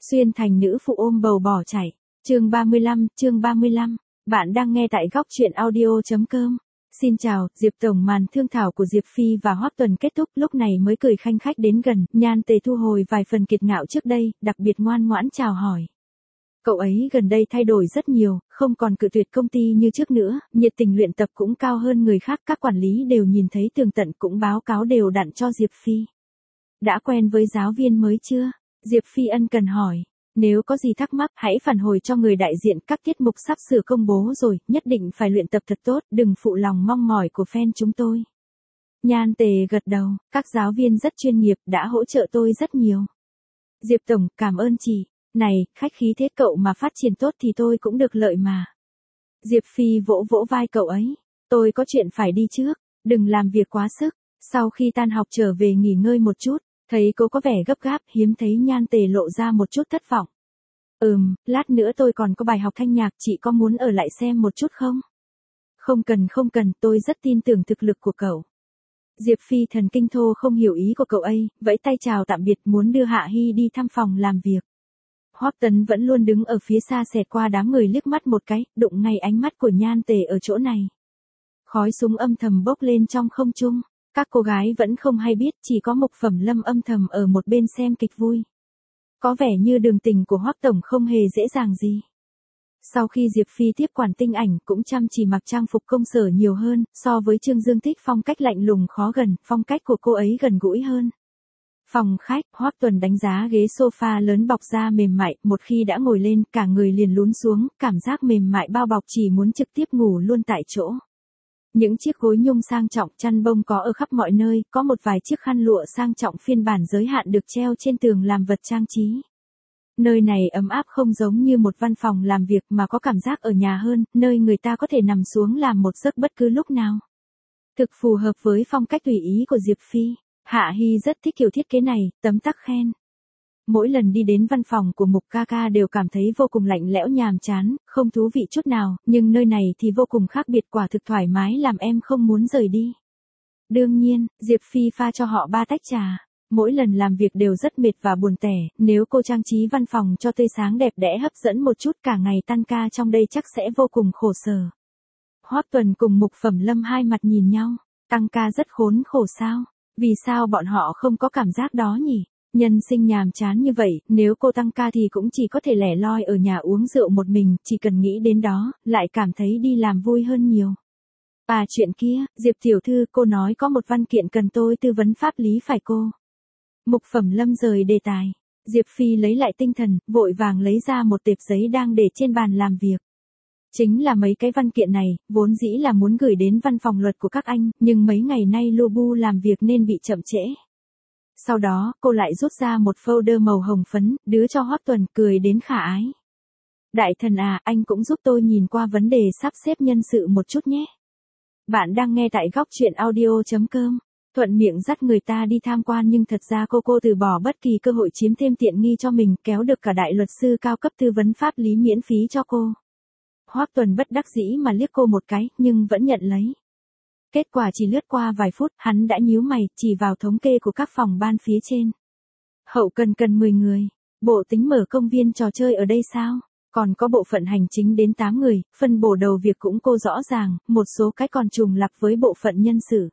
Xuyên thành nữ phụ ôm bầu bỏ chạy. Chương 35. Bạn đang nghe tại góc truyện audio.com. Xin chào, Diệp Tổng. Màn thương thảo của Diệp Phi và Hoắc Tuần kết thúc, lúc này mới cười khanh khách đến gần, Nhan Tề thu hồi vài phần kiệt ngạo trước đây, đặc biệt ngoan ngoãn chào hỏi. Cậu ấy gần đây thay đổi rất nhiều, không còn cự tuyệt công ty như trước nữa, nhiệt tình luyện tập cũng cao hơn người khác, các quản lý đều nhìn thấy tường tận cũng báo cáo đều đặn cho Diệp Phi. Đã quen với giáo viên mới chưa? Diệp Phi ân cần hỏi. Nếu có gì thắc mắc hãy phản hồi cho người đại diện, các tiết mục sắp sửa công bố rồi, nhất định phải luyện tập thật tốt, đừng phụ lòng mong mỏi của fan chúng tôi. Nhan Tề gật đầu, các giáo viên rất chuyên nghiệp, đã hỗ trợ tôi rất nhiều. Diệp Tổng, cảm ơn chị. Này, khách khí thế, cậu mà phát triển tốt thì tôi cũng được lợi mà. Diệp Phi vỗ vỗ vai cậu ấy. Tôi có chuyện phải đi trước, đừng làm việc quá sức. Sau khi tan học trở về nghỉ ngơi một chút, thấy cô có vẻ gấp gáp, hiếm thấy Nhan Tề lộ ra một chút thất vọng. Lát nữa tôi còn có bài học thanh nhạc, chị có muốn ở lại xem một chút không? Không cần, tôi rất tin tưởng thực lực của cậu. Diệp Phi thần kinh thô không hiểu ý của cậu ấy, vẫy tay chào tạm biệt, muốn đưa Hạ Hy đi thăm phòng làm việc. Hoắc Tấn vẫn luôn đứng ở phía xa xẹt qua đám người liếc mắt một cái, đụng ngay ánh mắt của Nhan Tề ở chỗ này. Khói súng âm thầm bốc lên trong không trung. Các cô gái vẫn không hay biết, chỉ có Mục Phẩm Lâm âm thầm ở một bên xem kịch vui. Có vẻ như đường tình của Hoắc Tổng không hề dễ dàng gì. Sau khi Diệp Phi tiếp quản tinh ảnh cũng chăm chỉ mặc trang phục công sở nhiều hơn, so với Trương Dương Thích phong cách lạnh lùng khó gần, phong cách của cô ấy gần gũi hơn. Phòng khách, Hoắc Tuần đánh giá ghế sofa lớn bọc da mềm mại, một khi đã ngồi lên, cả người liền lún xuống, cảm giác mềm mại bao bọc, chỉ muốn trực tiếp ngủ luôn tại chỗ. Những chiếc gối nhung sang trọng, chăn bông có ở khắp mọi nơi, có một vài chiếc khăn lụa sang trọng phiên bản giới hạn được treo trên tường làm vật trang trí. Nơi này ấm áp không giống như một văn phòng làm việc mà có cảm giác ở nhà hơn, nơi người ta có thể nằm xuống làm một giấc bất cứ lúc nào. Thực phù hợp với phong cách tùy ý của Diệp Phi. Hạ Hy rất thích kiểu thiết kế này, tấm tắc khen. Mỗi lần đi đến văn phòng của Mục ca ca đều cảm thấy vô cùng lạnh lẽo nhàm chán, không thú vị chút nào, nhưng nơi này thì vô cùng khác biệt, quả thực thoải mái làm em không muốn rời đi. Đương nhiên, Diệp Phi pha cho họ 3 tách trà. Mỗi lần làm việc đều rất mệt và buồn tẻ, nếu cô trang trí văn phòng cho tươi sáng đẹp đẽ hấp dẫn một chút, cả ngày tan ca trong đây chắc sẽ vô cùng khổ sở. Hoắc Tuần cùng Mục Phẩm Lâm hai mặt nhìn nhau, tăng ca rất khốn khổ sao? Vì sao bọn họ không có cảm giác đó nhỉ? Nhân sinh nhàm chán như vậy, nếu cô tăng ca thì cũng chỉ có thể lẻ loi ở nhà uống rượu một mình, chỉ cần nghĩ đến đó, lại cảm thấy đi làm vui hơn nhiều. Chuyện kia, Diệp tiểu thư, cô nói có một văn kiện cần tôi tư vấn pháp lý phải cô. Mục Phẩm Lâm rời đề tài. Diệp Phi lấy lại tinh thần, vội vàng lấy ra một tệp giấy đang để trên bàn làm việc. Chính là mấy cái văn kiện này, vốn dĩ là muốn gửi đến văn phòng luật của các anh, nhưng mấy ngày nay Lubu làm việc nên bị chậm trễ. Sau đó, cô lại rút ra một folder màu hồng phấn, đưa cho Hoắc Tuần, cười đến khả ái. Đại thần à, anh cũng giúp tôi nhìn qua vấn đề sắp xếp nhân sự một chút nhé. Bạn đang nghe tại góc truyện audio.com. Thuận miệng dắt người ta đi tham quan nhưng thật ra cô từ bỏ bất kỳ cơ hội chiếm thêm tiện nghi cho mình, kéo được cả đại luật sư cao cấp tư vấn pháp lý miễn phí cho cô. Hoắc Tuần bất đắc dĩ mà liếc cô một cái, nhưng vẫn nhận lấy. Kết quả chỉ lướt qua vài phút, hắn đã nhíu mày, chỉ vào thống kê của các phòng ban phía trên. Hậu cần 10 người, bộ tính mở công viên trò chơi ở đây sao? Còn có bộ phận hành chính đến 8 người, phân bổ đầu việc cũng cô rõ ràng, một số cái còn trùng lặp với bộ phận nhân sự.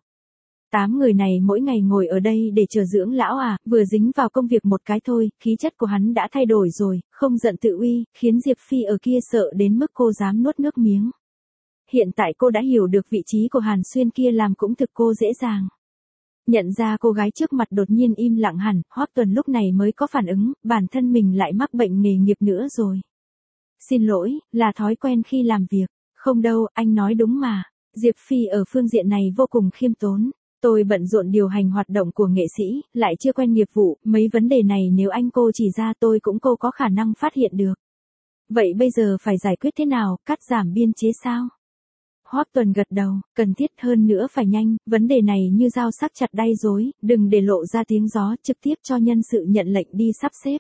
8 người này mỗi ngày ngồi ở đây để chờ dưỡng lão à, vừa dính vào công việc một cái thôi, khí chất của hắn đã thay đổi rồi, không giận tự uy, khiến Diệp Phi ở kia sợ đến mức cô dám nuốt nước miếng. Hiện tại cô đã hiểu được vị trí của Hàn Xuyên kia làm cũng thực cô dễ dàng. Nhận ra cô gái trước mặt đột nhiên im lặng hẳn, Hoắc Tuần lúc này mới có phản ứng, bản thân mình lại mắc bệnh nghề nghiệp nữa rồi. Xin lỗi, là thói quen khi làm việc. Không đâu, anh nói đúng mà. Diệp Phi ở phương diện này vô cùng khiêm tốn. Tôi bận rộn điều hành hoạt động của nghệ sĩ, lại chưa quen nghiệp vụ, mấy vấn đề này nếu anh cô chỉ ra tôi cũng cô có khả năng phát hiện được. Vậy bây giờ phải giải quyết thế nào, cắt giảm biên chế sao? Hoắc Tuần gật đầu, cần thiết hơn nữa phải nhanh, vấn đề này như dao sắc chặt đay rối, đừng để lộ ra tiếng gió, trực tiếp cho nhân sự nhận lệnh đi sắp xếp.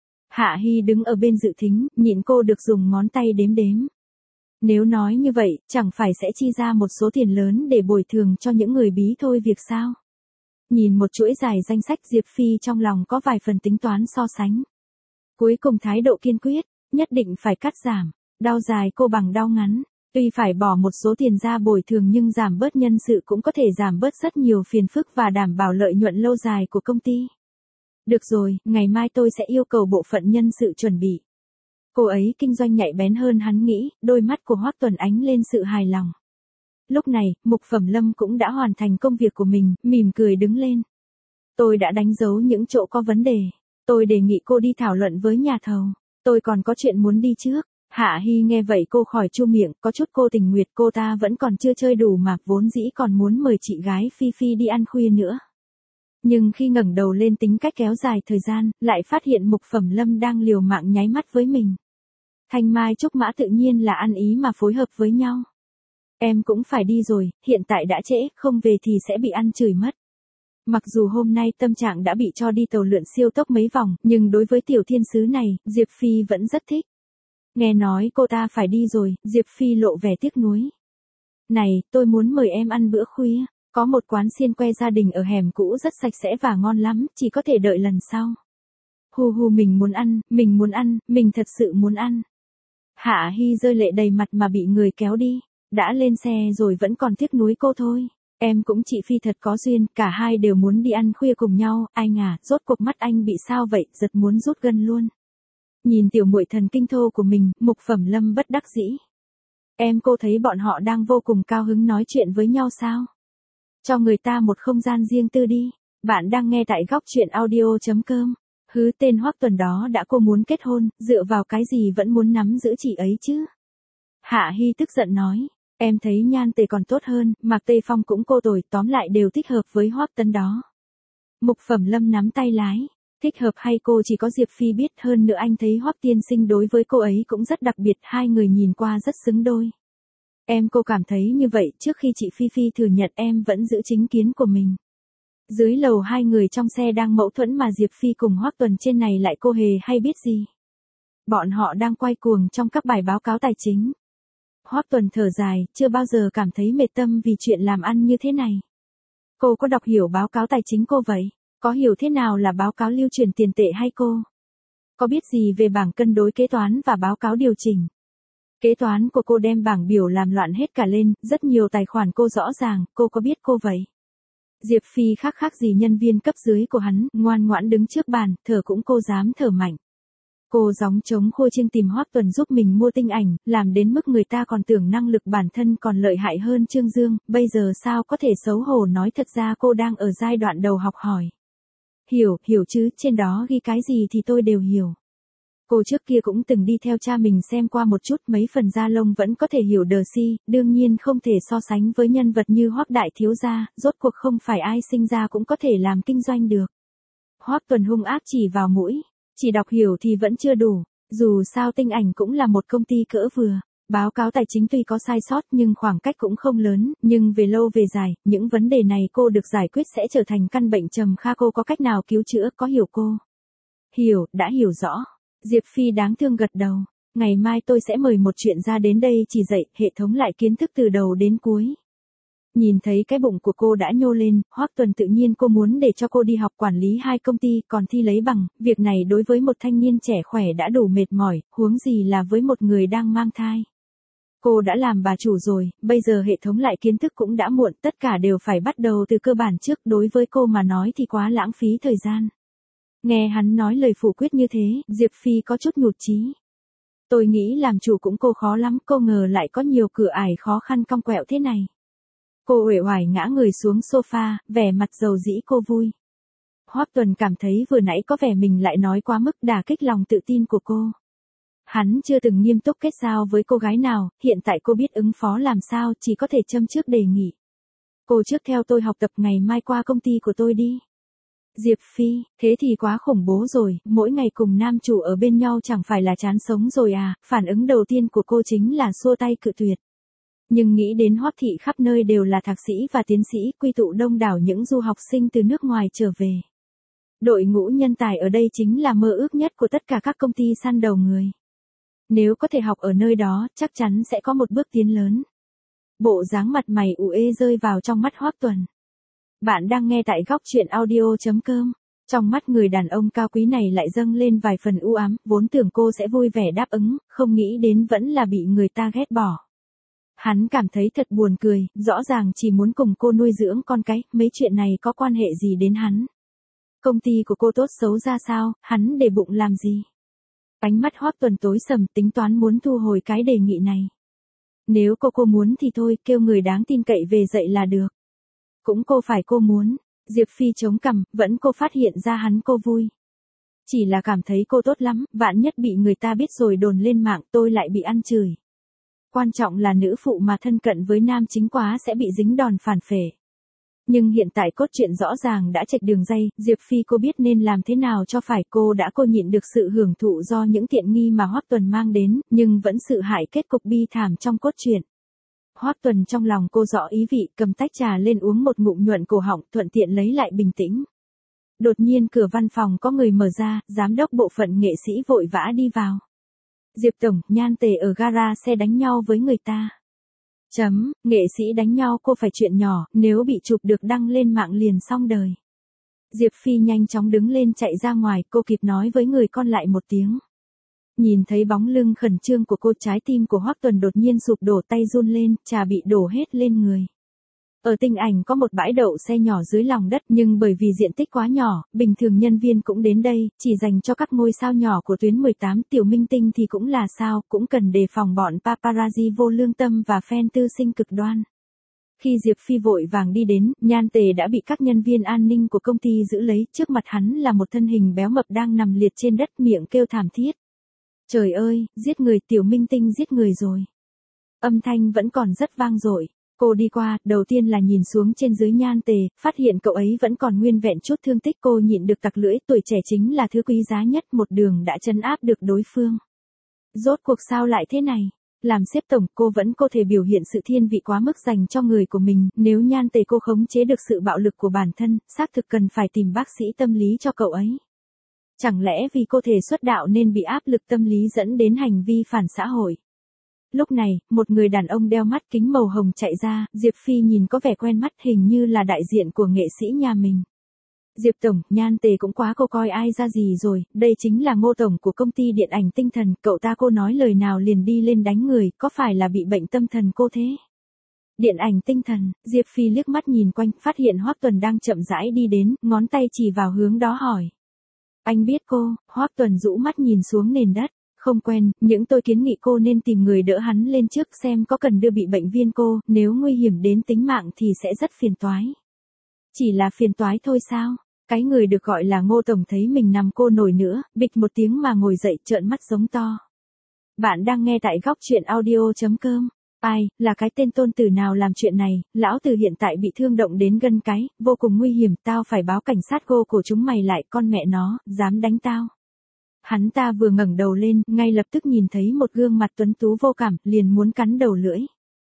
Hạ Hy đứng ở bên dự thính, nhịn cô được dùng ngón tay đếm. Nếu nói như vậy, chẳng phải sẽ chi ra một số tiền lớn để bồi thường cho những người bí thôi việc sao? Nhìn một chuỗi dài danh sách Diệp Phi trong lòng có vài phần tính toán so sánh. Cuối cùng thái độ kiên quyết, nhất định phải cắt giảm, đau dài cô bằng đau ngắn. Tuy phải bỏ một số tiền ra bồi thường nhưng giảm bớt nhân sự cũng có thể giảm bớt rất nhiều phiền phức và đảm bảo lợi nhuận lâu dài của công ty. Được rồi, ngày mai tôi sẽ yêu cầu bộ phận nhân sự chuẩn bị. Cô ấy kinh doanh nhạy bén hơn hắn nghĩ, đôi mắt của Hoắc Tuần ánh lên sự hài lòng. Lúc này, Mục Phẩm Lâm cũng đã hoàn thành công việc của mình, mỉm cười đứng lên. Tôi đã đánh dấu những chỗ có vấn đề. Tôi đề nghị cô đi thảo luận với nhà thầu. Tôi còn có chuyện muốn đi trước. Hạ Hy nghe vậy cô khỏi chu miệng, có chút cô tình nguyệt, cô ta vẫn còn chưa chơi đủ mà vốn dĩ còn muốn mời chị gái Phi Phi đi ăn khuya nữa. Nhưng khi ngẩng đầu lên tính cách kéo dài thời gian, lại phát hiện Mục Phẩm Lâm đang liều mạng nháy mắt với mình. Thanh Mai Trúc Mã tự nhiên là ăn ý mà phối hợp với nhau. Em cũng phải đi rồi, hiện tại đã trễ, không về thì sẽ bị ăn chửi mất. Mặc dù hôm nay tâm trạng đã bị cho đi tàu lượn siêu tốc mấy vòng, nhưng đối với tiểu thiên sứ này, Diệp Phi vẫn rất thích. Nghe nói cô ta phải đi rồi, Diệp Phi lộ vẻ tiếc nuối. Này, tôi muốn mời em ăn bữa khuya, có một quán xiên que gia đình ở hẻm cũ rất sạch sẽ và ngon lắm, chỉ có thể đợi lần sau. Hu hu, mình muốn ăn, mình thật sự muốn ăn. Hạ Hy rơi lệ đầy mặt mà bị người kéo đi, đã lên xe rồi vẫn còn tiếc nuối cô thôi. Em cũng chị Phi thật có duyên, cả hai đều muốn đi ăn khuya cùng nhau, anh à, rốt cuộc mắt anh bị sao vậy, giật muốn rút gân luôn. Nhìn tiểu muội thần kinh thô của mình, Mục Phẩm Lâm bất đắc dĩ. Em cô thấy bọn họ đang vô cùng cao hứng nói chuyện với nhau sao? Cho người ta một không gian riêng tư đi. Bạn đang nghe tại góc truyện audio.com. Hứ, tên Hoắc Tuần đó đã cô muốn kết hôn, dựa vào cái gì vẫn muốn nắm giữ chị ấy chứ? Hạ Hy tức giận nói. Em thấy Nhan Tề còn tốt hơn, Mạc Tê Phong cũng cô tồi, tóm lại đều thích hợp với Hoắc Tấn đó. Mục Phẩm Lâm nắm tay lái. Thích hợp hay cô chỉ có Diệp Phi biết, hơn nữa anh thấy Hoắc tiên sinh đối với cô ấy cũng rất đặc biệt, hai người nhìn qua rất xứng đôi. Em cô cảm thấy như vậy, trước khi chị Phi Phi thừa nhận em vẫn giữ chính kiến của mình. Dưới lầu hai người trong xe đang mâu thuẫn mà Diệp Phi cùng Hoắc Tuần trên này lại cô hề hay biết gì. Bọn họ đang quay cuồng trong các bài báo cáo tài chính. Hoắc Tuần thở dài, chưa bao giờ cảm thấy mệt tâm vì chuyện làm ăn như thế này. Cô có đọc hiểu báo cáo tài chính cô vậy? Có hiểu thế nào là báo cáo lưu chuyển tiền tệ hay cô? Có biết gì về bảng cân đối kế toán và báo cáo điều chỉnh? Kế toán của cô đem bảng biểu làm loạn hết cả lên, rất nhiều tài khoản cô rõ ràng, cô có biết cô vậy? Diệp Phi khác gì nhân viên cấp dưới của hắn, ngoan ngoãn đứng trước bàn, thở cũng cô dám thở mạnh. Cô gióng trống khua chiêng tìm Hoắc Tuần giúp mình mua tinh ảnh, làm đến mức người ta còn tưởng năng lực bản thân còn lợi hại hơn Trương Dương, bây giờ sao có thể xấu hổ nói thật ra cô đang ở giai đoạn đầu học hỏi. Hiểu chứ, trên đó ghi cái gì thì tôi đều hiểu. Cô trước kia cũng từng đi theo cha mình xem qua một chút, mấy phần da lông vẫn có thể hiểu đờ si, đương nhiên không thể so sánh với nhân vật như Hoắc đại thiếu gia, rốt cuộc không phải ai sinh ra cũng có thể làm kinh doanh được. Hoắc Tuần hung ác chỉ vào mũi, chỉ đọc hiểu thì vẫn chưa đủ, dù sao tinh ảnh cũng là một công ty cỡ vừa. Báo cáo tài chính tuy có sai sót nhưng khoảng cách cũng không lớn, nhưng về lâu về dài, những vấn đề này cô được giải quyết sẽ trở thành căn bệnh trầm kha, cô có cách nào cứu chữa, có hiểu cô? Hiểu, đã hiểu rõ. Diệp Phi đáng thương gật đầu. Ngày mai tôi sẽ mời một chuyện gia đến đây chỉ dạy, hệ thống lại kiến thức từ đầu đến cuối. Nhìn thấy cái bụng của cô đã nhô lên, Hoắc Tuần tự nhiên cô muốn để cho cô đi học quản lý hai công ty, còn thi lấy bằng, việc này đối với một thanh niên trẻ khỏe đã đủ mệt mỏi, huống gì là với một người đang mang thai. Cô đã làm bà chủ rồi, bây giờ hệ thống lại kiến thức cũng đã muộn, tất cả đều phải bắt đầu từ cơ bản trước, đối với cô mà nói thì quá lãng phí thời gian. Nghe hắn nói lời phủ quyết như thế, Diệp Phi có chút nhụt chí. Tôi nghĩ làm chủ cũng cô khó lắm, cô ngờ lại có nhiều cửa ải khó khăn cong quẹo thế này. Cô uể oải ngã người xuống sofa, vẻ mặt dầu dĩ cô vui. Hoắc Tuần cảm thấy vừa nãy có vẻ mình lại nói quá mức, đả kích lòng tự tin của cô. Hắn chưa từng nghiêm túc kết giao với cô gái nào, hiện tại cô biết ứng phó làm sao, chỉ có thể châm trước đề nghị. Cô trước theo tôi học tập, ngày mai qua công ty của tôi đi. Diệp Phi, thế thì quá khủng bố rồi, mỗi ngày cùng nam chủ ở bên nhau chẳng phải là chán sống rồi à, phản ứng đầu tiên của cô chính là xua tay cự tuyệt. Nhưng nghĩ đến Hoắc thị khắp nơi đều là thạc sĩ và tiến sĩ, quy tụ đông đảo những du học sinh từ nước ngoài trở về. Đội ngũ nhân tài ở đây chính là mơ ước nhất của tất cả các công ty săn đầu người. Nếu có thể học ở nơi đó, chắc chắn sẽ có một bước tiến lớn. Bộ dáng mặt mày ủ ê rơi vào trong mắt Hoắc Tuần. Bạn đang nghe tại góc truyện audio.com. Trong mắt người đàn ông cao quý này lại dâng lên vài phần u ám, vốn tưởng cô sẽ vui vẻ đáp ứng, không nghĩ đến vẫn là bị người ta ghét bỏ. Hắn cảm thấy thật buồn cười, rõ ràng chỉ muốn cùng cô nuôi dưỡng con cái, mấy chuyện này có quan hệ gì đến hắn. Công ty của cô tốt xấu ra sao, hắn để bụng làm gì. Ánh mắt Hoắc Tuần tối sầm, tính toán muốn thu hồi cái đề nghị này. Nếu cô muốn thì thôi, kêu người đáng tin cậy về dậy là được. Cũng phải cô muốn. Diệp Phi chống cằm, vẫn cô phát hiện ra hắn cô vui. Chỉ là cảm thấy cô tốt lắm, vạn nhất bị người ta biết rồi đồn lên mạng tôi lại bị ăn chửi. Quan trọng là nữ phụ mà thân cận với nam chính quá sẽ bị dính đòn phản phệ. Nhưng hiện tại cốt truyện rõ ràng đã chệch đường ray, Diệp Phi cô biết nên làm thế nào cho phải, cô nhịn được sự hưởng thụ do những tiện nghi mà Hoắc Tuần mang đến, nhưng vẫn sự hại kết cục bi thảm trong cốt truyện. Hoắc Tuần trong lòng cô rõ ý vị, cầm tách trà lên uống một ngụm nhuận cổ họng, thuận tiện lấy lại bình tĩnh. Đột nhiên cửa văn phòng có người mở ra, giám đốc bộ phận nghệ sĩ vội vã đi vào. Diệp tổng, Nhan Tề ở gara xe đánh nhau với người ta. Nghệ sĩ đánh nhau cô phải chuyện nhỏ, nếu bị chụp được đăng lên mạng liền xong đời. Diệp Phi nhanh chóng đứng lên chạy ra ngoài, cô kịp nói với người con lại một tiếng. Nhìn thấy bóng lưng khẩn trương của cô, trái tim của Hoắc Tuần đột nhiên sụp đổ, tay run lên, trà bị đổ hết lên người. Ở Tinh Ảnh có một bãi đậu xe nhỏ dưới lòng đất, nhưng bởi vì diện tích quá nhỏ, bình thường nhân viên cũng đến đây, chỉ dành cho các ngôi sao nhỏ của tuyến 18, tiểu minh tinh thì cũng là sao, cũng cần đề phòng bọn paparazzi vô lương tâm và fan tư sinh cực đoan. Khi Diệp Phi vội vàng đi đến, Nhan Tề đã bị các nhân viên an ninh của công ty giữ lấy, trước mặt hắn là một thân hình béo mập đang nằm liệt trên đất, miệng kêu thảm thiết. Trời ơi, giết người, tiểu minh tinh giết người rồi. Âm thanh vẫn còn rất vang dội. Cô đi qua, đầu tiên là nhìn xuống trên dưới Nhan Tề, phát hiện cậu ấy vẫn còn nguyên vẹn chút thương tích, cô nhịn được tặc lưỡi, tuổi trẻ chính là thứ quý giá nhất, một đường đã trấn áp được đối phương. Rốt cuộc sao lại thế này? Làm sếp tổng, cô vẫn có thể biểu hiện sự thiên vị quá mức dành cho người của mình, nếu Nhan Tề cô khống chế được sự bạo lực của bản thân, xác thực cần phải tìm bác sĩ tâm lý cho cậu ấy. Chẳng lẽ vì cô thể xuất đạo nên bị áp lực tâm lý dẫn đến hành vi phản xã hội? Lúc này, một người đàn ông đeo mắt kính màu hồng chạy ra, Diệp Phi nhìn có vẻ quen mắt, hình như là đại diện của nghệ sĩ nhà mình. Diệp tổng, Nhan Tề cũng quá, cô coi ai ra gì rồi, đây chính là Ngô tổng của công ty điện ảnh tinh thần, cậu ta cô nói lời nào liền đi lên đánh người, có phải là bị bệnh tâm thần cô thế? Điện ảnh tinh thần, Diệp Phi liếc mắt nhìn quanh, phát hiện Hoắc Tuần đang chậm rãi đi đến, ngón tay chỉ vào hướng đó hỏi. Anh biết cô? Hoắc Tuần rũ mắt nhìn xuống nền đất. Không quen, những tôi kiến nghị cô nên tìm người đỡ hắn lên trước xem có cần đưa bị bệnh viên cô, nếu nguy hiểm đến tính mạng thì sẽ rất phiền toái. Chỉ là phiền toái thôi sao? Cái người được gọi là Ngô tổng thấy mình nằm cô nổi nữa, bịch một tiếng mà ngồi dậy, trợn mắt giống to. Bạn đang nghe tại góc truyện audio.com. Ai, là cái tên tôn tử nào làm chuyện này, lão tử hiện tại bị thương động đến gân cái, vô cùng nguy hiểm, tao phải báo cảnh sát, cô của chúng mày lại, con mẹ nó, dám đánh tao. Hắn ta vừa ngẩng đầu lên, ngay lập tức nhìn thấy một gương mặt tuấn tú vô cảm, liền muốn cắn đầu lưỡi.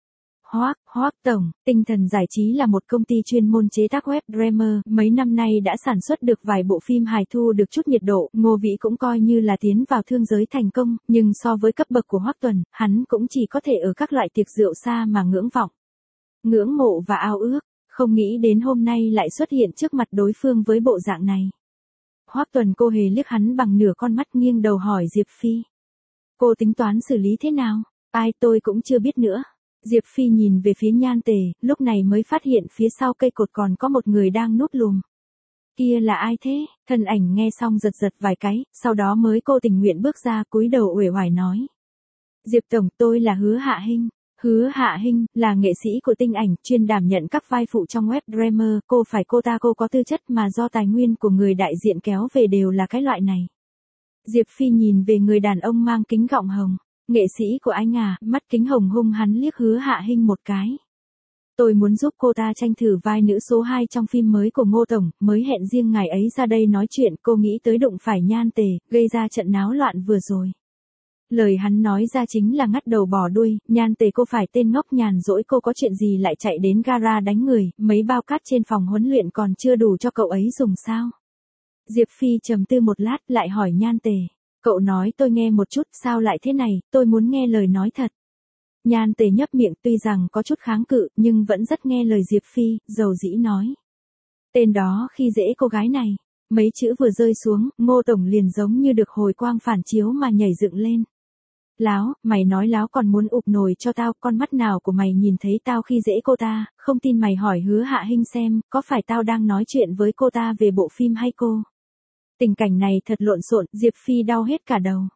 Hoắc tổng, Tinh Thần Giải trí là một công ty chuyên môn chế tác web drama, mấy năm nay đã sản xuất được vài bộ phim hài thu được chút nhiệt độ, Ngô Vĩ cũng coi như là tiến vào thương giới thành công, nhưng so với cấp bậc của Hoắc Tuần, hắn cũng chỉ có thể ở các loại tiệc rượu xa mà ngưỡng vọng. Ngưỡng mộ và ao ước, không nghĩ đến hôm nay lại xuất hiện trước mặt đối phương với bộ dạng này. Hoắc Tuần cô hề liếc hắn bằng nửa con mắt, nghiêng đầu hỏi Diệp Phi. Cô tính toán xử lý thế nào? Ai, tôi cũng chưa biết nữa. Diệp Phi nhìn về phía Nhan Tề, lúc này mới phát hiện phía sau cây cột còn có một người đang núp lùm. Kia là ai thế? Thân ảnh nghe xong giật giật vài cái, sau đó mới cô tình nguyện bước ra, cúi đầu uể oải nói. Diệp tổng, tôi là Hứa Hạ Hinh. Hứa Hạ Hinh là nghệ sĩ của Tinh Ảnh, chuyên đảm nhận các vai phụ trong web drama, cô có tư chất mà do tài nguyên của người đại diện kéo về đều là cái loại này. Diệp Phi nhìn về người đàn ông mang kính gọng hồng. Nghệ sĩ của anh à, mắt kính hồng hung hắn liếc Hứa Hạ Hinh một cái. Tôi muốn giúp cô ta tranh thử vai nữ số 2 trong phim mới của Ngô tổng, mới hẹn riêng ngày ấy ra đây nói chuyện, cô nghĩ tới đụng phải Nhan Tề, gây ra trận náo loạn vừa rồi. Lời hắn nói ra chính là ngắt đầu bỏ đuôi, Nhan Tề cô phải tên ngốc nhàn rỗi, cô có chuyện gì lại chạy đến gara đánh người, mấy bao cát trên phòng huấn luyện còn chưa đủ cho cậu ấy dùng sao? Diệp Phi trầm tư một lát lại hỏi Nhan Tề. Cậu nói tôi nghe một chút, sao lại thế này, tôi muốn nghe lời nói thật. Nhan Tề nhấp miệng, tuy rằng có chút kháng cự, nhưng vẫn rất nghe lời Diệp Phi, dầu dĩ nói. Tên đó khi dễ cô gái này. Mấy chữ vừa rơi xuống, Ngô Tổng liền giống như được hồi quang phản chiếu mà nhảy dựng lên. Láo, mày nói láo còn muốn ụp nồi cho tao, con mắt nào của mày nhìn thấy tao khi dễ cô ta, không tin mày hỏi Hứa Hạ Hinh xem, có phải tao đang nói chuyện với cô ta về bộ phim hay cô? Tình cảnh này thật lộn xộn, Diệp Phi đau hết cả đầu.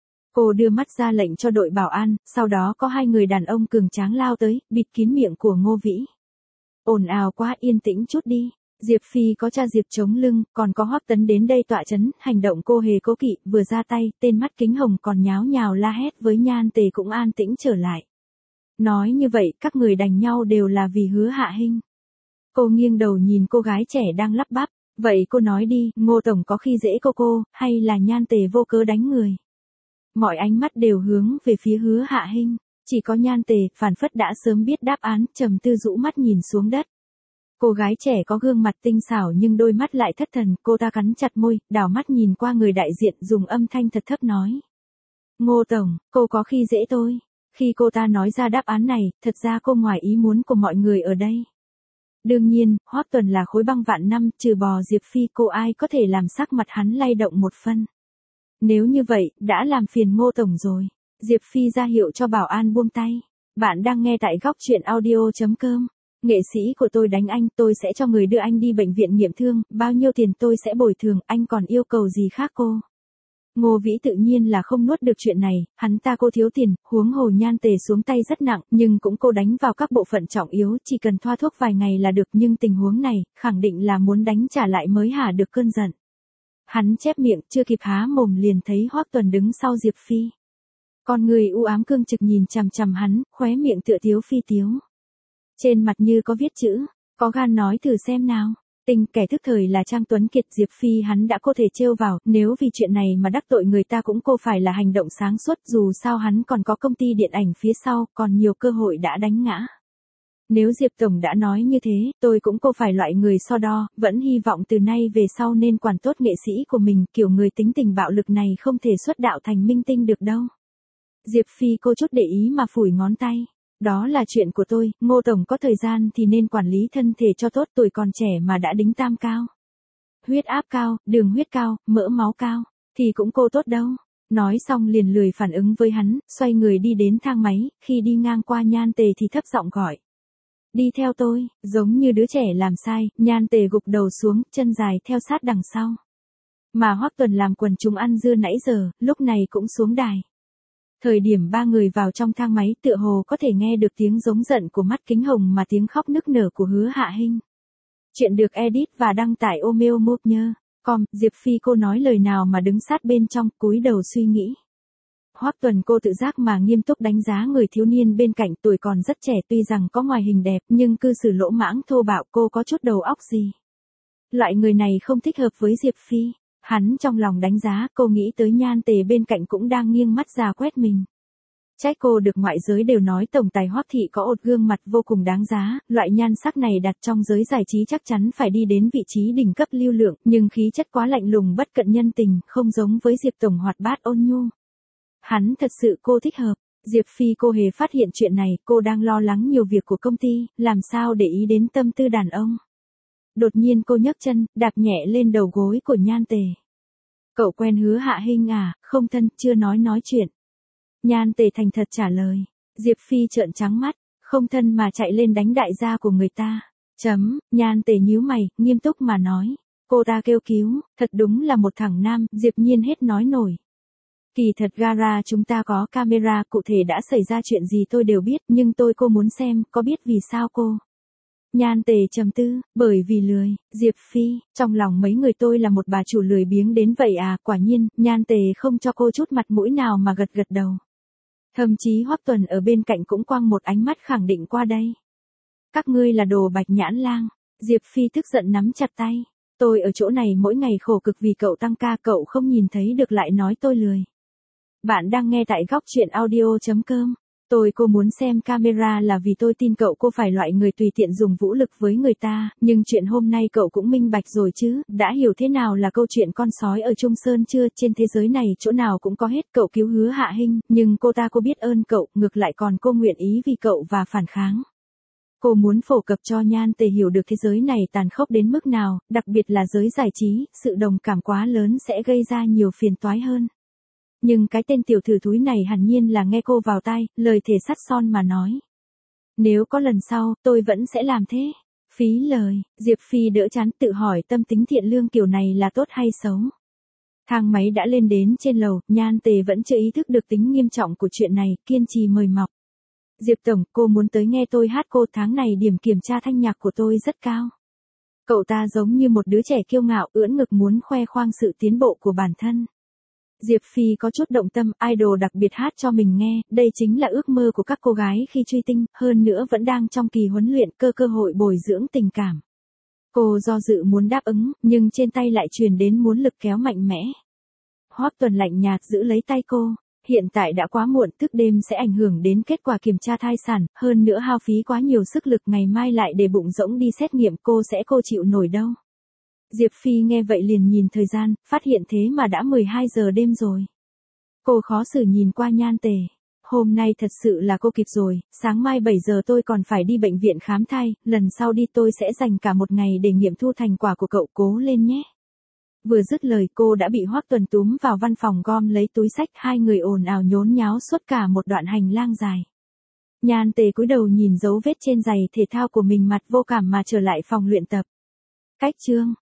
Cô đưa mắt ra lệnh cho đội bảo an, sau đó có hai người đàn ông cường tráng lao tới, bịt kín miệng của Ngô Vĩ. Ồn ào quá, yên tĩnh chút đi. Diệp Phi có cha Diệp chống lưng, còn có Hoắc Tấn đến đây tọa chấn, hành động cô hề cố kỵ, vừa ra tay, tên mắt kính hồng còn nháo nhào la hét với Nhan Tề cũng an tĩnh trở lại. Nói như vậy, các người đành nhau đều là vì Hứa Hạ Hinh. Cô nghiêng đầu nhìn cô gái trẻ đang lắp bắp, vậy cô nói đi, Ngô Tổng có khi dễ cô, hay là Nhan Tề vô cớ đánh người? Mọi ánh mắt đều hướng về phía Hứa Hạ Hinh, chỉ có Nhan Tề, phản phất đã sớm biết đáp án, trầm tư rũ mắt nhìn xuống đất. Cô gái trẻ có gương mặt tinh xảo nhưng đôi mắt lại thất thần, cô ta cắn chặt môi, đảo mắt nhìn qua người đại diện dùng âm thanh thật thấp nói. Ngô Tổng, cô có khi dễ tôi. Khi cô ta nói ra đáp án này, thật ra cô ngoài ý muốn của mọi người ở đây. Đương nhiên, Hoắc Tuần là khối băng vạn năm, trừ bò Diệp Phi cô ai có thể làm sắc mặt hắn lay động một phân. Nếu như vậy, đã làm phiền Ngô Tổng rồi. Diệp Phi ra hiệu cho bảo an buông tay. Bạn đang nghe tại góc truyện audio.com. Nghệ sĩ của tôi đánh anh, tôi sẽ cho người đưa anh đi bệnh viện nghiệm thương, bao nhiêu tiền tôi sẽ bồi thường, anh còn yêu cầu gì khác cô? Ngô Vĩ tự nhiên là không nuốt được chuyện này, hắn ta cô thiếu tiền, huống hồ Nhan Tề xuống tay rất nặng, nhưng cũng cô đánh vào các bộ phận trọng yếu, chỉ cần thoa thuốc vài ngày là được, nhưng tình huống này, khẳng định là muốn đánh trả lại mới hả được cơn giận. Hắn chép miệng, chưa kịp há mồm liền thấy Hoắc Tuần đứng sau Diệp Phi. Con người u ám cương trực nhìn chằm chằm hắn, khóe miệng tựa tiếu phi tiếu. Trên mặt như có viết chữ, có gan nói thử xem nào. Tình kẻ thức thời là Trang Tuấn Kiệt, Diệp Phi hắn đã có thể trêu vào, nếu vì chuyện này mà đắc tội người ta cũng cô phải là hành động sáng suốt, dù sao hắn còn có công ty điện ảnh phía sau, còn nhiều cơ hội đã đánh ngã. Nếu Diệp Tổng đã nói như thế, tôi cũng cô phải loại người so đo, vẫn hy vọng từ nay về sau nên quản tốt nghệ sĩ của mình, kiểu người tính tình bạo lực này không thể xuất đạo thành minh tinh được đâu. Diệp Phi cô chút để ý mà phủi ngón tay. Đó là chuyện của tôi, Ngô Tổng có thời gian thì nên quản lý thân thể cho tốt, tuổi còn trẻ mà đã đính tam cao. Huyết áp cao, đường huyết cao, mỡ máu cao, thì cũng cô tốt đâu. Nói xong liền lười phản ứng với hắn, xoay người đi đến thang máy, khi đi ngang qua Nhan Tề thì thấp giọng gọi. Đi theo tôi, giống như đứa trẻ làm sai, Nhan Tề gục đầu xuống, chân dài theo sát đằng sau. Mà Hoắc Tuần làm quần chúng ăn dưa nãy giờ, lúc này cũng xuống đài. Thời điểm ba người vào trong thang máy tựa hồ có thể nghe được tiếng giống giận của mắt kính hồng mà tiếng khóc nức nở của Hứa Hạ Hinh. Chuyện được edit và đăng tải Omeo Mobner.com, Diệp Phi cô nói lời nào mà đứng sát bên trong, cúi đầu suy nghĩ. Hoắc Tuần cô tự giác mà nghiêm túc đánh giá người thiếu niên bên cạnh, tuổi còn rất trẻ, tuy rằng có ngoại hình đẹp nhưng cư xử lỗ mãng thô bạo, cô có chút đầu óc gì. Loại người này không thích hợp với Diệp Phi. Hắn trong lòng đánh giá, cô nghĩ tới Nhan Tề bên cạnh cũng đang nghiêng mắt ra quét mình. Trách cô được ngoại giới đều nói tổng tài Hoắc thị có một gương mặt vô cùng đáng giá, loại nhan sắc này đặt trong giới giải trí chắc chắn phải đi đến vị trí đỉnh cấp lưu lượng, nhưng khí chất quá lạnh lùng bất cận nhân tình, không giống với Diệp Tổng hoạt bát ôn nhu. Hắn thật sự cô thích hợp. Diệp Phi cô hề phát hiện chuyện này, cô đang lo lắng nhiều việc của công ty, làm sao để ý đến tâm tư đàn ông. Đột nhiên cô nhấc chân, đạp nhẹ lên đầu gối của Nhan Tề. Cậu quen Hứa Hạ Hinh à? Không thân, chưa nói chuyện. Nhan Tề thành thật trả lời. Diệp Phi trợn trắng mắt, không thân mà chạy lên đánh đại gia của người ta. Nhan Tề nhíu mày, nghiêm túc mà nói. Cô ta kêu cứu, thật đúng là một thằng nam, Diệp Nhiên hết nói nổi. Kỳ thật gara chúng ta có camera, cụ thể đã xảy ra chuyện gì tôi đều biết, nhưng cô muốn xem, có biết vì sao cô? Nhan Tề trầm tư, bởi vì lười. Diệp Phi, trong lòng mấy người tôi là một bà chủ lười biếng đến vậy à? Quả nhiên, Nhan Tề không cho cô chút mặt mũi nào mà gật đầu. Thậm chí Hoắc Tuần ở bên cạnh cũng quăng một ánh mắt khẳng định qua đây. Các ngươi là đồ bạch nhãn lang. Diệp Phi tức giận nắm chặt tay. Tôi ở chỗ này mỗi ngày khổ cực vì cậu tăng ca, cậu không nhìn thấy được lại nói tôi lười. Bạn đang nghe tại góc truyện audio.com. Cô muốn xem camera là vì tôi tin cậu cô phải loại người tùy tiện dùng vũ lực với người ta, nhưng chuyện hôm nay cậu cũng minh bạch rồi chứ, đã hiểu thế nào là câu chuyện con sói ở Trung Sơn chưa, trên thế giới này chỗ nào cũng có hết, cậu cứu Hứa Hạ Hinh, nhưng cô biết ơn cậu, ngược lại còn cô nguyện ý vì cậu và phản kháng. Cô muốn phổ cập cho Nhan Tề hiểu được thế giới này tàn khốc đến mức nào, đặc biệt là giới giải trí, sự đồng cảm quá lớn sẽ gây ra nhiều phiền toái hơn. Nhưng cái tên tiểu thử thúi này hẳn nhiên là nghe cô vào tai, lời thề sắt son mà nói. Nếu có lần sau, tôi vẫn sẽ làm thế. Phí lời, Diệp Phi đỡ chán tự hỏi tâm tính thiện lương kiểu này là tốt hay xấu. Thang máy đã lên đến trên lầu, Nhan Tề vẫn chưa ý thức được tính nghiêm trọng của chuyện này, kiên trì mời mọc. Diệp Tổng, cô muốn tới nghe tôi hát cô, tháng này điểm kiểm tra thanh nhạc của tôi rất cao. Cậu ta giống như một đứa trẻ kiêu ngạo, ưỡn ngực muốn khoe khoang sự tiến bộ của bản thân. Diệp Phi có chút động tâm, idol đặc biệt hát cho mình nghe, đây chính là ước mơ của các cô gái khi truy tinh, hơn nữa vẫn đang trong kỳ huấn luyện, cơ hội bồi dưỡng tình cảm. Cô do dự muốn đáp ứng, nhưng trên tay lại truyền đến muốn lực kéo mạnh mẽ. Hoắc Tuần lạnh nhạt giữ lấy tay cô. Hiện tại đã quá muộn, thức đêm sẽ ảnh hưởng đến kết quả kiểm tra thai sản, hơn nữa hao phí quá nhiều sức lực, ngày mai lại để bụng rỗng đi xét nghiệm, cô chịu nổi đâu. Diệp Phi nghe vậy liền nhìn thời gian, phát hiện thế mà đã 12 giờ đêm rồi. Cô khó xử nhìn qua Nhan Tề. Hôm nay thật sự là cô kịp rồi, sáng mai 7 giờ tôi còn phải đi bệnh viện khám thai, lần sau đi tôi sẽ dành cả một ngày để nghiệm thu thành quả của cậu, cố lên nhé. Vừa dứt lời cô đã bị Hoắc Tuần túm vào văn phòng gom lấy túi xách, hai người ồn ào nhốn nháo suốt cả một đoạn hành lang dài. Nhan Tề cúi đầu nhìn dấu vết trên giày thể thao của mình, mặt vô cảm mà trở lại phòng luyện tập. Cách chương